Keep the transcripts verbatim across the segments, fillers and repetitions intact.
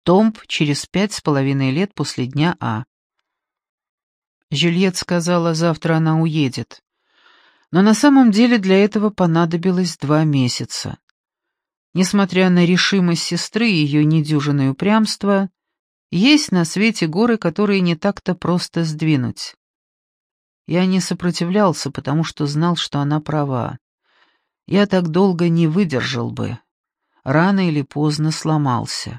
Томб через пять с половиной лет после дня А. Жюльет сказала, завтра она уедет. Но на самом деле для этого понадобилось два месяца. Несмотря на решимость сестры и ее недюжинное упрямство, есть на свете горы, которые не так-то просто сдвинуть. Я не сопротивлялся, потому что знал, что она права. Я так долго не выдержал бы. Рано или поздно сломался.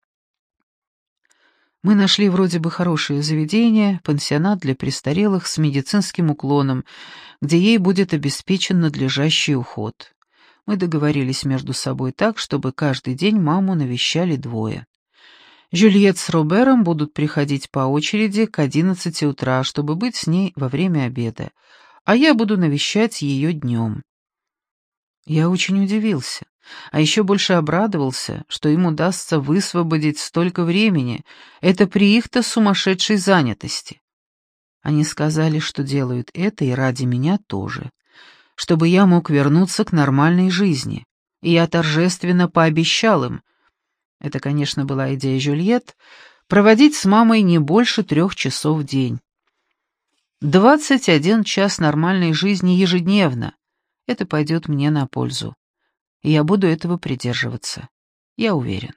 Мы нашли вроде бы хорошее заведение, пансионат для престарелых с медицинским уклоном, где ей будет обеспечен надлежащий уход. Мы договорились между собой так, чтобы каждый день маму навещали двое. Жюльет с Робером будут приходить по очереди к одиннадцати утра, чтобы быть с ней во время обеда, а я буду навещать ее днем. Я очень удивился, а еще больше обрадовался, что им удастся высвободить столько времени, это при их-то сумасшедшей занятости. Они сказали, что делают это и ради меня тоже, чтобы я мог вернуться к нормальной жизни, и я торжественно пообещал им, это, конечно, была идея Жюльет, проводить с мамой не больше трех часов в день. Двадцать один час нормальной жизни ежедневно. Это пойдет мне на пользу. И я буду этого придерживаться. Я уверен.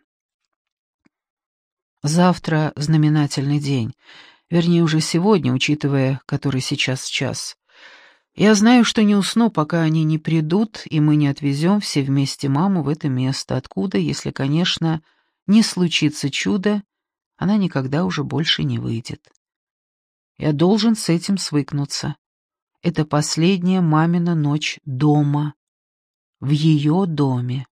Завтра знаменательный день. Вернее, уже сегодня, учитывая, который сейчас час. Я знаю, что не усну, пока они не придут, и мы не отвезем все вместе маму в это место, откуда, если, конечно, не случится чудо, она никогда уже больше не выйдет. Я должен с этим свыкнуться. Это последняя мамина ночь дома, в ее доме.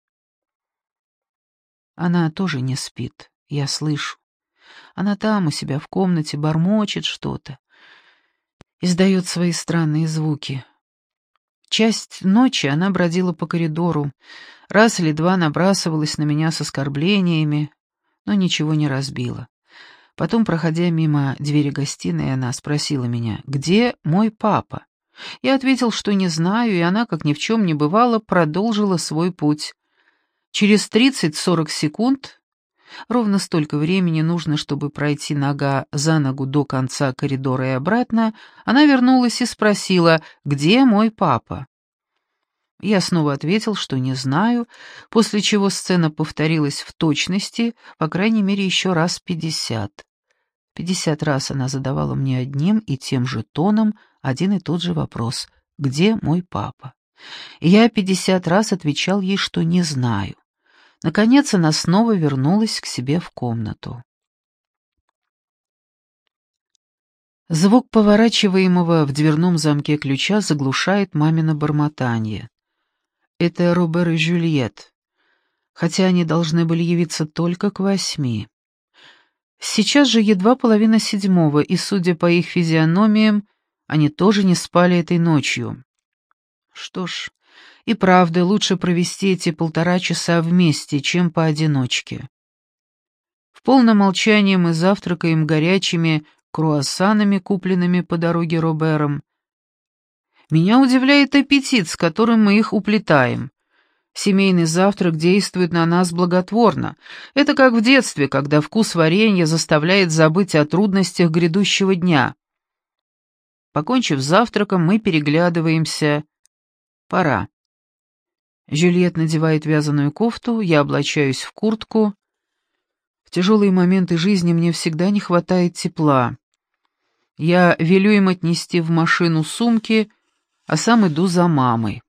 Она тоже не спит, я слышу. Она там у себя в комнате бормочет что-то, издает свои странные звуки. Часть ночи она бродила по коридору, раз или два набрасывалась на меня с оскорблениями, но ничего не разбила. Потом, проходя мимо двери гостиной, она спросила меня, где мой папа? Я ответил, что не знаю, и она, как ни в чем не бывало, продолжила свой путь. Через тридцать-сорок секунд, ровно столько времени нужно, чтобы пройти нога за ногу до конца коридора и обратно, она вернулась и спросила, где мой папа? Я снова ответил, что не знаю, после чего сцена повторилась в точности, по крайней мере, еще раз пятьдесят. Пятьдесят раз она задавала мне одним и тем же тоном один и тот же вопрос «Где мой папа?». И я пятьдесят раз отвечал ей, что не знаю. Наконец она снова вернулась к себе в комнату. Звук поворачиваемого в дверном замке ключа заглушает мамино бормотание. Это Робер и Жюльет, хотя они должны были явиться только к восьми. Сейчас же едва половина седьмого, и, судя по их физиономиям, они тоже не спали этой ночью. Что ж, и правда, лучше провести эти полтора часа вместе, чем поодиночке. В полном молчании мы завтракаем горячими круассанами, купленными по дороге Робером. Меня удивляет аппетит, с которым мы их уплетаем. Семейный завтрак действует на нас благотворно. Это как в детстве, когда вкус варенья заставляет забыть о трудностях грядущего дня. Покончив с завтраком, мы переглядываемся. Пора. Жюльет надевает вязаную кофту, я облачаюсь в куртку. В тяжелые моменты жизни мне всегда не хватает тепла. Я велю им отнести в машину сумки, а сам иду за мамой.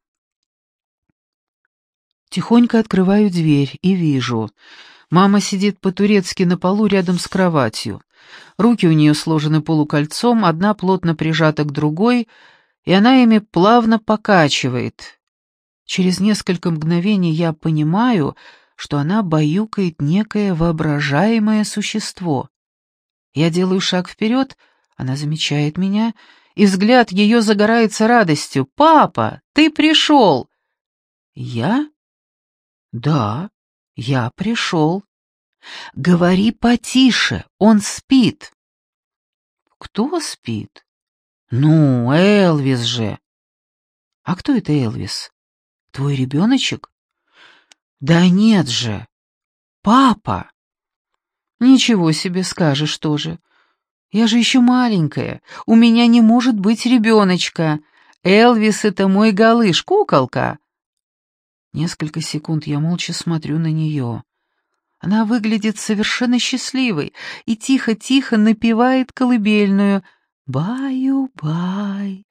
Тихонько открываю дверь и вижу. Мама сидит по-турецки на полу рядом с кроватью. Руки у нее сложены полукольцом, одна плотно прижата к другой, и она ими плавно покачивает. Через несколько мгновений я понимаю, что она баюкает некое воображаемое существо. Я делаю шаг вперед, она замечает меня, и взгляд ее загорается радостью. «Папа, ты пришел!» «Я?» «Да, я пришел». «Говори потише, он спит». «Кто спит?» «Ну, Элвис же». «А кто это Элвис? Твой ребеночек?» «Да нет же! Папа!» Ничего себе скажешь тоже. Я же еще маленькая, у меня не может быть ребеночка. Элвис — это мой голыш, куколка. Несколько секунд я молча смотрю на нее. Она выглядит совершенно счастливой и тихо-тихо напевает колыбельную «Баю-бай,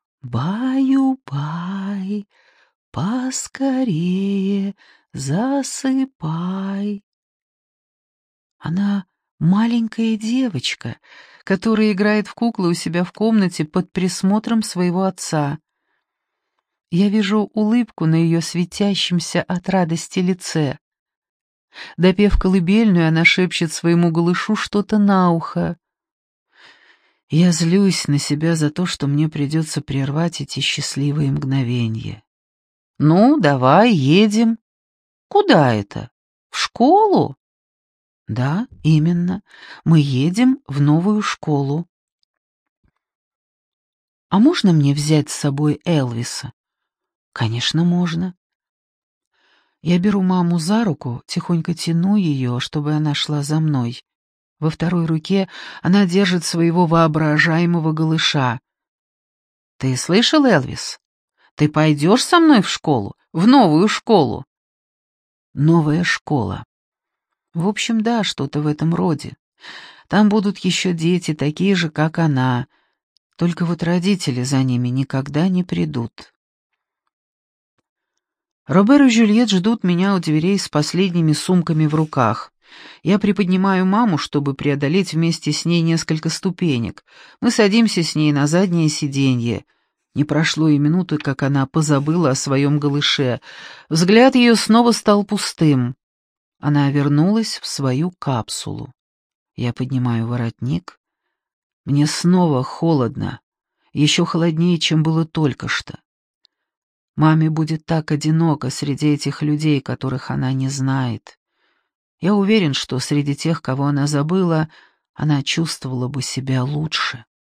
баю-бай, поскорее засыпай». Она маленькая девочка, которая играет в куклы у себя в комнате под присмотром своего отца. Я вижу улыбку на ее светящемся от радости лице. Допев колыбельную, она шепчет своему голышу что-то на ухо. Я злюсь на себя за то, что мне придется прервать эти счастливые мгновения. «Ну, давай, едем». «Куда это? В школу?» «Да, именно. Мы едем в новую школу». «А можно мне взять с собой Элвиса?» «Конечно, можно». Я беру маму за руку, тихонько тяну ее, чтобы она шла за мной. Во второй руке она держит своего воображаемого голыша. «Ты слышал, Элвис? Ты пойдешь со мной в школу? В новую школу?» «Новая школа». В общем, да, что-то в этом роде. Там будут еще дети, такие же, как она. Только вот родители за ними никогда не придут. Робер и Жюльет ждут меня у дверей с последними сумками в руках. Я приподнимаю маму, чтобы преодолеть вместе с ней несколько ступенек. Мы садимся с ней на заднее сиденье. Не прошло и минуты, как она позабыла о своем голыше. Взгляд ее снова стал пустым. Она вернулась в свою капсулу. Я поднимаю воротник. Мне снова холодно, еще холоднее, чем было только что. Маме будет так одиноко среди этих людей, которых она не знает. Я уверен, что среди тех, кого она забыла, она чувствовала бы себя лучше.